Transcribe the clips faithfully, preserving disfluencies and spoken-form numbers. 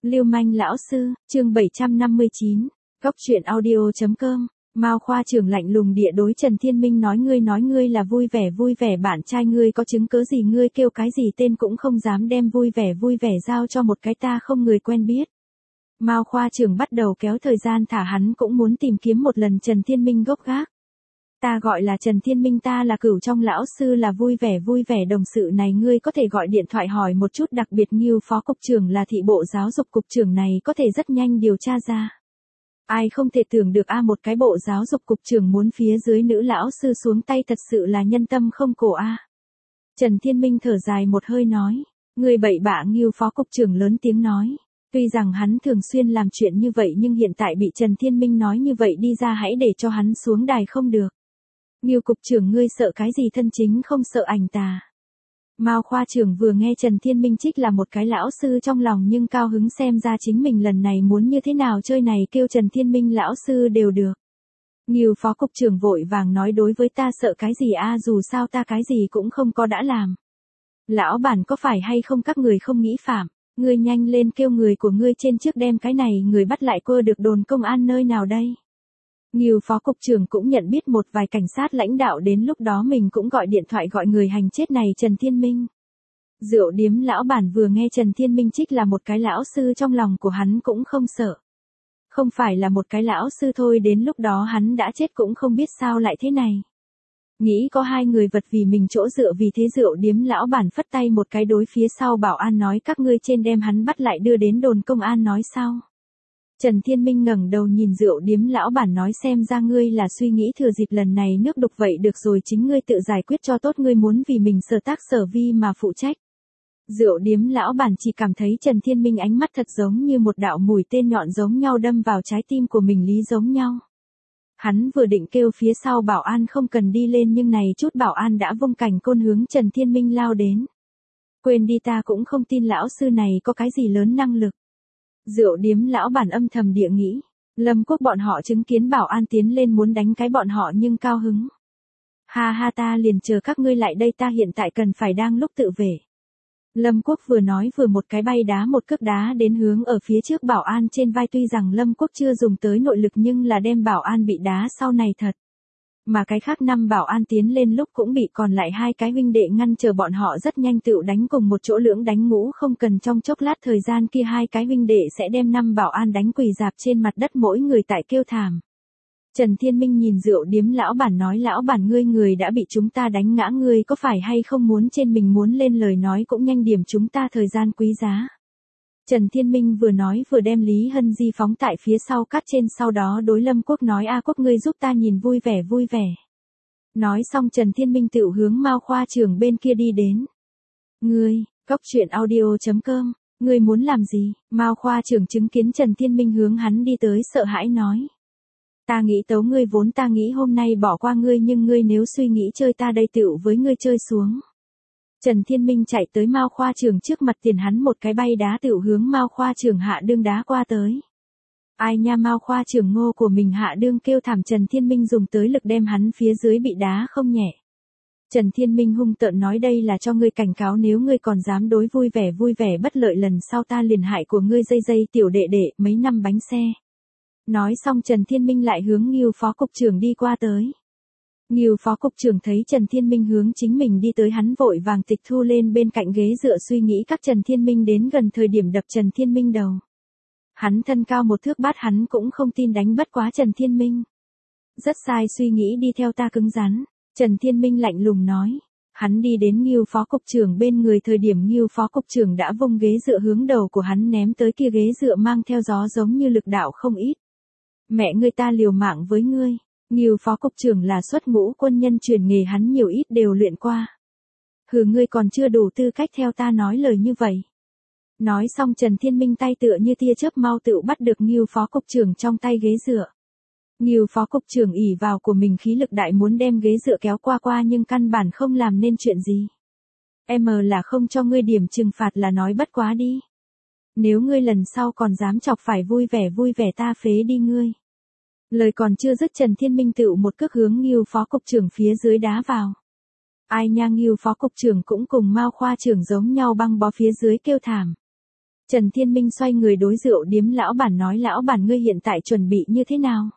Lưu manh lão sư, chương bảy trăm năm mươi chín, Cóc truyện audio chấm com. Mao khoa trưởng lạnh lùng địa đối Trần Thiên Minh nói ngươi nói ngươi là vui vẻ vui vẻ bạn trai ngươi có chứng cớ gì ngươi kêu cái gì tên cũng không dám đem vui vẻ vui vẻ giao cho một cái ta không người quen biết. Mao khoa trưởng bắt đầu kéo thời gian thả hắn cũng muốn tìm kiếm một lần Trần Thiên Minh gốc gác. Ta gọi là Trần Thiên Minh ta là cửu trong lão sư là vui vẻ vui vẻ đồng sự này ngươi có thể gọi điện thoại hỏi một chút đặc biệt như phó cục trưởng là thị bộ giáo dục cục trưởng này có thể rất nhanh điều tra ra. Ai không thể tưởng được a một cái bộ giáo dục cục trưởng muốn phía dưới nữ lão sư xuống tay thật sự là nhân tâm không cổ a. Trần Thiên Minh thở dài một hơi nói, người bậy bạ Ngưu phó cục trưởng lớn tiếng nói. Tuy rằng hắn thường xuyên làm chuyện như vậy nhưng hiện tại bị Trần Thiên Minh nói như vậy đi ra hãy để cho hắn xuống đài không được. Ngưu cục trưởng ngươi sợ cái gì thân chính không sợ ảnh tà. Mao khoa trưởng vừa nghe Trần Thiên Minh trích là một cái lão sư trong lòng nhưng cao hứng xem ra chính mình lần này muốn như thế nào chơi này kêu Trần Thiên Minh lão sư đều được. Ngưu phó cục trưởng vội vàng nói đối với ta sợ cái gì a dù sao ta cái gì cũng không có đã làm. Lão bản có phải hay không các người không nghĩ phạm, ngươi nhanh lên kêu người của ngươi trên trước đem cái này người bắt lại quơ được đồn công an nơi nào đây. Ngưu phó cục trưởng cũng nhận biết một vài cảnh sát lãnh đạo đến lúc đó mình cũng gọi điện thoại gọi người hành chết này Trần Thiên Minh. Rượu điếm lão bản vừa nghe Trần Thiên Minh trích là một cái lão sư trong lòng của hắn cũng không sợ. Không phải là một cái lão sư thôi đến lúc đó hắn đã chết cũng không biết sao lại thế này. Nghĩ có hai người vật vì mình chỗ dựa vì thế rượu điếm lão bản phất tay một cái đối phía sau bảo an nói các ngươi trên đem hắn bắt lại đưa đến đồn công an nói sao. Trần Thiên Minh ngẩng đầu nhìn rượu điếm lão bản nói xem ra ngươi là suy nghĩ thừa dịp lần này nước đục vậy được rồi chính ngươi tự giải quyết cho tốt ngươi muốn vì mình sở tác sở vi mà phụ trách. Rượu điếm lão bản chỉ cảm thấy Trần Thiên Minh ánh mắt thật giống như một đạo mũi tên nhọn giống nhau đâm vào trái tim của mình lý giống nhau. Hắn vừa định kêu phía sau bảo an không cần đi lên nhưng này chút bảo an đã vung cảnh côn hướng Trần Thiên Minh lao đến. Quên đi ta cũng không tin lão sư này có cái gì lớn năng lực. Rượu điếm lão bản âm thầm địa nghĩ, Lâm Quốc bọn họ chứng kiến bảo an tiến lên muốn đánh cái bọn họ nhưng cao hứng. Ha ha ta liền chờ các ngươi lại đây ta hiện tại cần phải đang lúc tự vệ. Lâm Quốc vừa nói vừa một cái bay đá một cước đá đến hướng ở phía trước bảo an trên vai tuy rằng Lâm Quốc chưa dùng tới nội lực nhưng là đem bảo an bị đá sau này thật. Mà cái khác năm bảo an tiến lên lúc cũng bị còn lại hai cái huynh đệ ngăn chờ bọn họ rất nhanh tựu đánh cùng một chỗ lưỡng đánh ngũ không cần trong chốc lát thời gian kia hai cái huynh đệ sẽ đem năm bảo an đánh quỳ dạp trên mặt đất mỗi người tại kêu thảm. Trần Thiên Minh nhìn rượu điếm lão bản nói lão bản ngươi người đã bị chúng ta đánh ngã ngươi có phải hay không muốn trên mình muốn lên lời nói cũng nhanh điểm chúng ta thời gian quý giá. Trần Thiên Minh vừa nói vừa đem Lý Hân Di phóng tại phía sau cắt trên sau đó đối Lâm Quốc nói a Quốc ngươi giúp ta nhìn vui vẻ vui vẻ. Nói xong Trần Thiên Minh tự hướng Mao khoa trưởng bên kia đi đến. Ngươi, Cóc truyện audio chấm com, ngươi muốn làm gì? Mao khoa trưởng chứng kiến Trần Thiên Minh hướng hắn đi tới sợ hãi nói. Ta nghĩ tấu ngươi vốn ta nghĩ hôm nay bỏ qua ngươi nhưng ngươi nếu suy nghĩ chơi ta đây tựu với ngươi chơi xuống. Trần Thiên Minh chạy tới Mao khoa trưởng trước mặt tiền hắn một cái bay đá tựu hướng Mao khoa trưởng hạ đương đá qua tới. Ai nha Mao khoa trưởng ngô của mình hạ đương kêu thảm Trần Thiên Minh dùng tới lực đem hắn phía dưới bị đá không nhẹ. Trần Thiên Minh hung tợn nói đây là cho ngươi cảnh cáo nếu ngươi còn dám đối vui vẻ vui vẻ bất lợi lần sau ta liền hại của ngươi dây dây tiểu đệ đệ mấy năm bánh xe. Nói xong Trần Thiên Minh lại hướng Ngưu phó cục trưởng đi qua tới. Ngưu phó cục trưởng thấy Trần Thiên Minh hướng chính mình đi tới hắn vội vàng tịch thu lên bên cạnh ghế dựa suy nghĩ các Trần Thiên Minh đến gần thời điểm đập Trần Thiên Minh đầu. Hắn thân cao một thước bát hắn cũng không tin đánh bất quá Trần Thiên Minh. Rất sai suy nghĩ đi theo ta cứng rắn. Trần Thiên Minh lạnh lùng nói. Hắn đi đến Ngưu phó cục trưởng bên người thời điểm Ngưu phó cục trưởng đã vung ghế dựa hướng đầu của hắn ném tới kia ghế dựa mang theo gió giống như lực đạo không ít. Mẹ ngươi ta liều mạng với ngươi. Ngưu phó cục trưởng là xuất ngũ quân nhân truyền nghề hắn nhiều ít đều luyện qua. Hừ ngươi còn chưa đủ tư cách theo ta nói lời như vậy. Nói xong Trần Thiên Minh tay tựa như tia chớp mau tựu bắt được Ngưu phó cục trưởng trong tay ghế dựa. Ngưu phó cục trưởng ỷ vào của mình khí lực đại muốn đem ghế dựa kéo qua qua nhưng căn bản không làm nên chuyện gì. Em là không cho ngươi điểm trừng phạt là nói bất quá đi. Nếu ngươi lần sau còn dám chọc phải vui vẻ vui vẻ ta phế đi ngươi. Lời còn chưa dứt Trần Thiên Minh tựu một cước hướng Ngưu phó cục trưởng phía dưới đá vào. Ai nha Ngưu phó cục trưởng cũng cùng Mao khoa trưởng giống nhau băng bó phía dưới kêu thảm. Trần Thiên Minh xoay người đối rượu điếm lão bản nói lão bản ngươi hiện tại chuẩn bị như thế nào?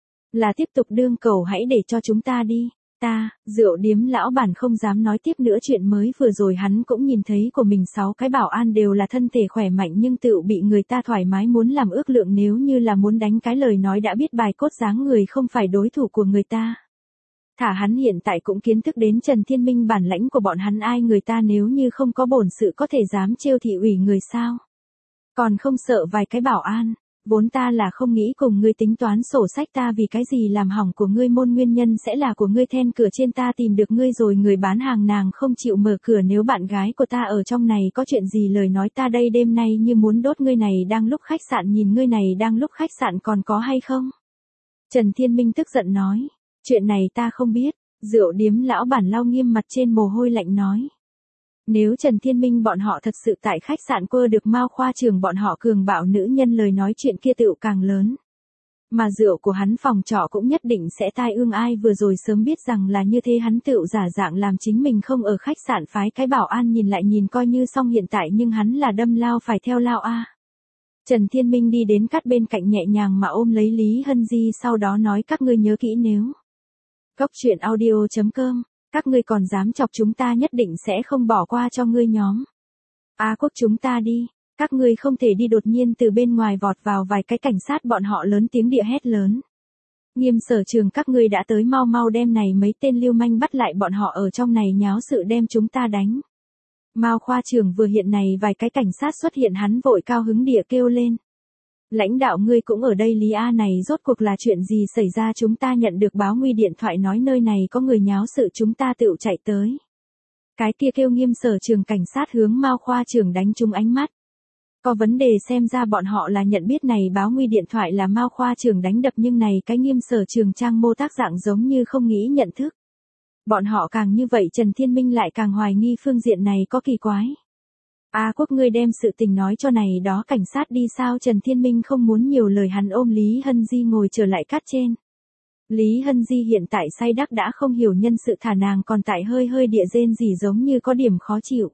Là tiếp tục đương cầu hãy để cho chúng ta đi. Ta, rượu điếm lão bản không dám nói tiếp nữa chuyện mới vừa rồi hắn cũng nhìn thấy của mình sáu cái bảo an đều là thân thể khỏe mạnh nhưng tự bị người ta thoải mái muốn làm ước lượng nếu như là muốn đánh cái lời nói đã biết bài cốt dáng người không phải đối thủ của người ta. Thả hắn hiện tại cũng kiến thức đến Trần Thiên Minh bản lãnh của bọn hắn ai người ta nếu như không có bổn sự có thể dám trêu thị ủy người sao. Còn không sợ vài cái bảo an. Vốn ta là không nghĩ cùng ngươi tính toán sổ sách ta vì cái gì làm hỏng của ngươi môn nguyên nhân sẽ là của ngươi then cửa trên ta tìm được ngươi rồi người bán hàng nàng không chịu mở cửa nếu bạn gái của ta ở trong này có chuyện gì lời nói ta đây đêm nay như muốn đốt ngươi này đang lúc khách sạn nhìn ngươi này đang lúc khách sạn còn có hay không? Trần Thiên Minh tức giận nói, chuyện này ta không biết, rượu điếm lão bản lau nghiêm mặt trên mồ hôi lạnh nói. Nếu Trần Thiên Minh bọn họ thật sự tại khách sạn quơ được Mao Khoa Trường bọn họ cường bạo nữ nhân lời nói chuyện kia tựu càng lớn. Mà rượu của hắn phòng trọ cũng nhất định sẽ tai ương ai vừa rồi sớm biết rằng là như thế hắn tựu giả dạng làm chính mình không ở khách sạn phái cái bảo an nhìn lại nhìn coi như xong hiện tại nhưng hắn là đâm lao phải theo lao a. Trần Thiên Minh đi đến cắt bên cạnh nhẹ nhàng mà ôm lấy Lý Hân Di sau đó nói các ngươi nhớ kỹ nếu. Cốc truyện audio chấm com các ngươi còn dám chọc chúng ta nhất định sẽ không bỏ qua cho ngươi nhóm. A Quốc chúng ta đi, các ngươi không thể đi đột nhiên từ bên ngoài vọt vào vài cái cảnh sát bọn họ lớn tiếng địa hét lớn. Nghiêm Sở Trường các ngươi đã tới mau mau đem này mấy tên lưu manh bắt lại bọn họ ở trong này nháo sự đem chúng ta đánh. Mao Khoa Trường vừa hiện này vài cái cảnh sát xuất hiện hắn vội cao hứng địa kêu lên. Lãnh đạo ngươi cũng ở đây Lý A này rốt cuộc là chuyện gì xảy ra chúng ta nhận được báo nguy điện thoại nói nơi này có người nháo sự chúng ta tự chạy tới. Cái kia kêu Nghiêm Sở Trường cảnh sát hướng Mao Khoa Trường đánh trúng ánh mắt. Có vấn đề xem ra bọn họ là nhận biết này báo nguy điện thoại là Mao Khoa Trường đánh đập nhưng này cái Nghiêm Sở Trường trang mô tác dạng giống như không nghĩ nhận thức. Bọn họ càng như vậy Trần Thiên Minh lại càng hoài nghi phương diện này có kỳ quái. A Quốc ngươi đem sự tình nói cho này đó cảnh sát đi sao Trần Thiên Minh không muốn nhiều lời hắn ôm Lý Hân Di ngồi trở lại cát trên. Lý Hân Di hiện tại say đắc đã không hiểu nhân sự thả nàng còn tại hơi hơi địa rên gì giống như có điểm khó chịu.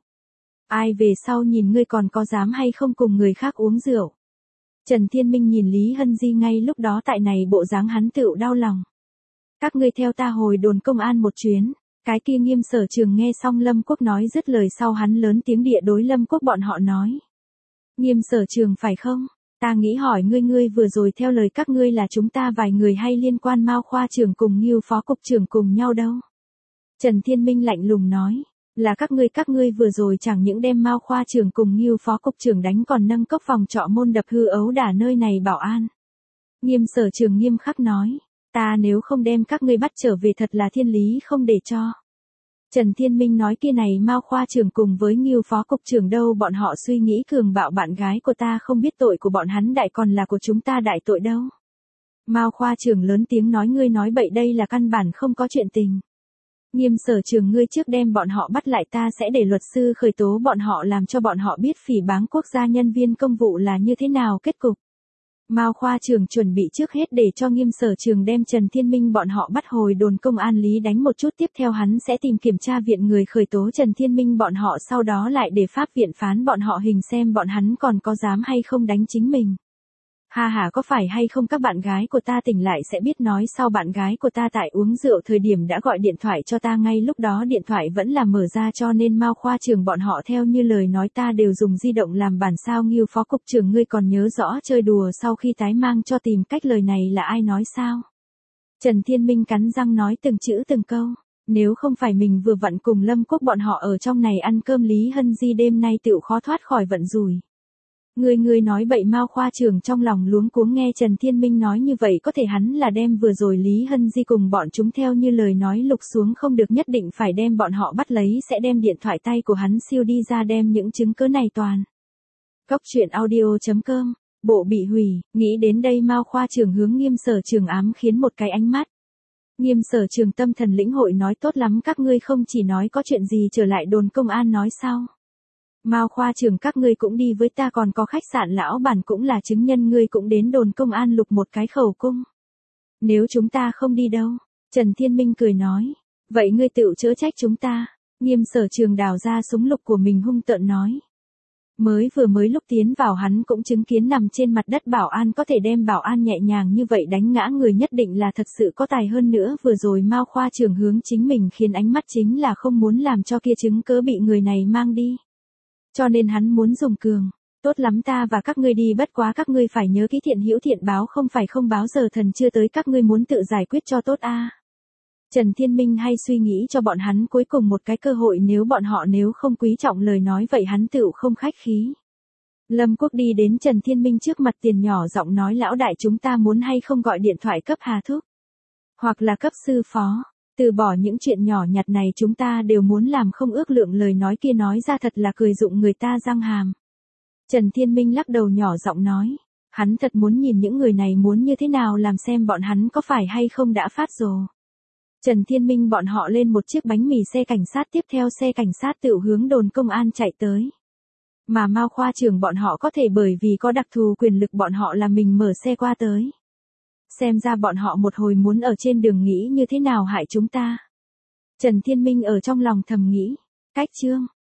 Ai về sau nhìn ngươi còn có dám hay không cùng người khác uống rượu. Trần Thiên Minh nhìn Lý Hân Di ngay lúc đó tại này bộ dáng hắn tựu đau lòng. Các ngươi theo ta hồi đồn công an một chuyến. Cái kia Nghiêm Sở Trường nghe xong Lâm Quốc nói dứt lời sau hắn lớn tiếng địa đối Lâm Quốc bọn họ nói. Nghiêm Sở Trường phải không? Ta nghĩ hỏi ngươi ngươi vừa rồi theo lời các ngươi là chúng ta vài người hay liên quan Mao Khoa Trường cùng Ngưu Phó Cục Trưởng cùng nhau đâu? Trần Thiên Minh lạnh lùng nói. Là các ngươi các ngươi vừa rồi chẳng những đem Mao Khoa Trường cùng Ngưu Phó Cục Trưởng đánh còn nâng cốc phòng trọ môn đập hư ấu đả nơi này bảo an. Nghiêm Sở Trường nghiêm khắc nói. Ta nếu không đem các ngươi bắt trở về thật là thiên lý không để cho. Trần Thiên Minh nói kia này Mao Khoa Trường cùng với Ngưu Phó Cục Trưởng đâu bọn họ suy nghĩ cường bạo bạn gái của ta không biết tội của bọn hắn đại còn là của chúng ta đại tội đâu. Mao Khoa Trường lớn tiếng nói ngươi nói bậy đây là căn bản không có chuyện tình. Nghiêm Sở Trường ngươi trước đem bọn họ bắt lại ta sẽ để luật sư khởi tố bọn họ làm cho bọn họ biết phỉ báng quốc gia nhân viên công vụ là như thế nào kết cục. Mao Khoa Trường chuẩn bị trước hết để cho Nghiêm Sở Trường đem Trần Thiên Minh bọn họ bắt hồi đồn công an Lý đánh một chút tiếp theo hắn sẽ tìm kiểm tra viện người khởi tố Trần Thiên Minh bọn họ sau đó lại để pháp viện phán bọn họ hình xem bọn hắn còn có dám hay không đánh chính mình. Ha ha có phải hay không các bạn gái của ta tỉnh lại sẽ biết nói sau bạn gái của ta tại uống rượu thời điểm đã gọi điện thoại cho ta ngay lúc đó điện thoại vẫn là mở ra cho nên Mao Khoa Trường bọn họ theo như lời nói ta đều dùng di động làm bản sao Ngưu Phó Cục Trưởng ngươi còn nhớ rõ chơi đùa sau khi tái mang cho tìm cách lời này là ai nói sao? Trần Thiên Minh cắn răng nói từng chữ từng câu. Nếu không phải mình vừa vặn cùng Lâm Quốc bọn họ ở trong này ăn cơm Lý Hân Di đêm nay tựu khó thoát khỏi vận rủi. Người người nói bậy Mao Khoa Trường trong lòng luống cuống nghe Trần Thiên Minh nói như vậy có thể hắn là đem vừa rồi Lý Hân Di cùng bọn chúng theo như lời nói lục xuống không được nhất định phải đem bọn họ bắt lấy sẽ đem điện thoại tay của hắn siêu đi ra đem những chứng cứ này toàn. Cốc truyện audio chấm com, bộ bị hủy, nghĩ đến đây Mao Khoa Trường hướng Nghiêm Sở Trường ám khiến một cái ánh mắt. Nghiêm Sở Trường tâm thần lĩnh hội nói tốt lắm các ngươi không chỉ nói có chuyện gì trở lại đồn công an nói sao. Mao Khoa Trường các ngươi cũng đi với ta còn có khách sạn lão bản cũng là chứng nhân ngươi cũng đến đồn công an lục một cái khẩu cung. Nếu chúng ta không đi đâu, Trần Thiên Minh cười nói, vậy ngươi tự chữa trách chúng ta, Nghiêm Sở Trường đào ra súng lục của mình hung tợn nói. Mới vừa mới lúc tiến vào hắn cũng chứng kiến nằm trên mặt đất Bảo An có thể đem Bảo An nhẹ nhàng như vậy đánh ngã người nhất định là thật sự có tài hơn nữa vừa rồi Mao khoa trưởng hướng chính mình khiến ánh mắt chính là không muốn làm cho kia chứng cớ bị người này mang đi. Cho nên hắn muốn dùng cường. Tốt lắm ta và các ngươi đi bất quá các ngươi phải nhớ kỹ thiện hữu thiện báo không phải không báo giờ thần chưa tới các ngươi muốn tự giải quyết cho tốt a. Trần Thiên Minh hay suy nghĩ cho bọn hắn cuối cùng một cái cơ hội nếu bọn họ nếu không quý trọng lời nói vậy hắn tựu không khách khí. Lâm Quốc đi đến Trần Thiên Minh trước mặt tiền nhỏ giọng nói lão đại chúng ta muốn hay không gọi điện thoại cấp Hà Thúc. Hoặc là cấp sư phó. Từ bỏ những chuyện nhỏ nhặt này chúng ta đều muốn làm không ước lượng lời nói kia nói ra thật là cười dụng người ta răng hàm. Trần Thiên Minh lắc đầu nhỏ giọng nói. Hắn thật muốn nhìn những người này muốn như thế nào làm xem bọn hắn có phải hay không đã phát rồ. Trần Thiên Minh bọn họ lên một chiếc bánh mì xe cảnh sát tiếp theo xe cảnh sát tự hướng đồn công an chạy tới. Mà Mao khoa trưởng bọn họ có thể bởi vì có đặc thù quyền lực bọn họ là mình mở xe qua tới. Xem ra bọn họ một hồi muốn ở trên đường nghĩ như thế nào hại chúng ta. Trần Thiên Minh ở trong lòng thầm nghĩ. Cách chương.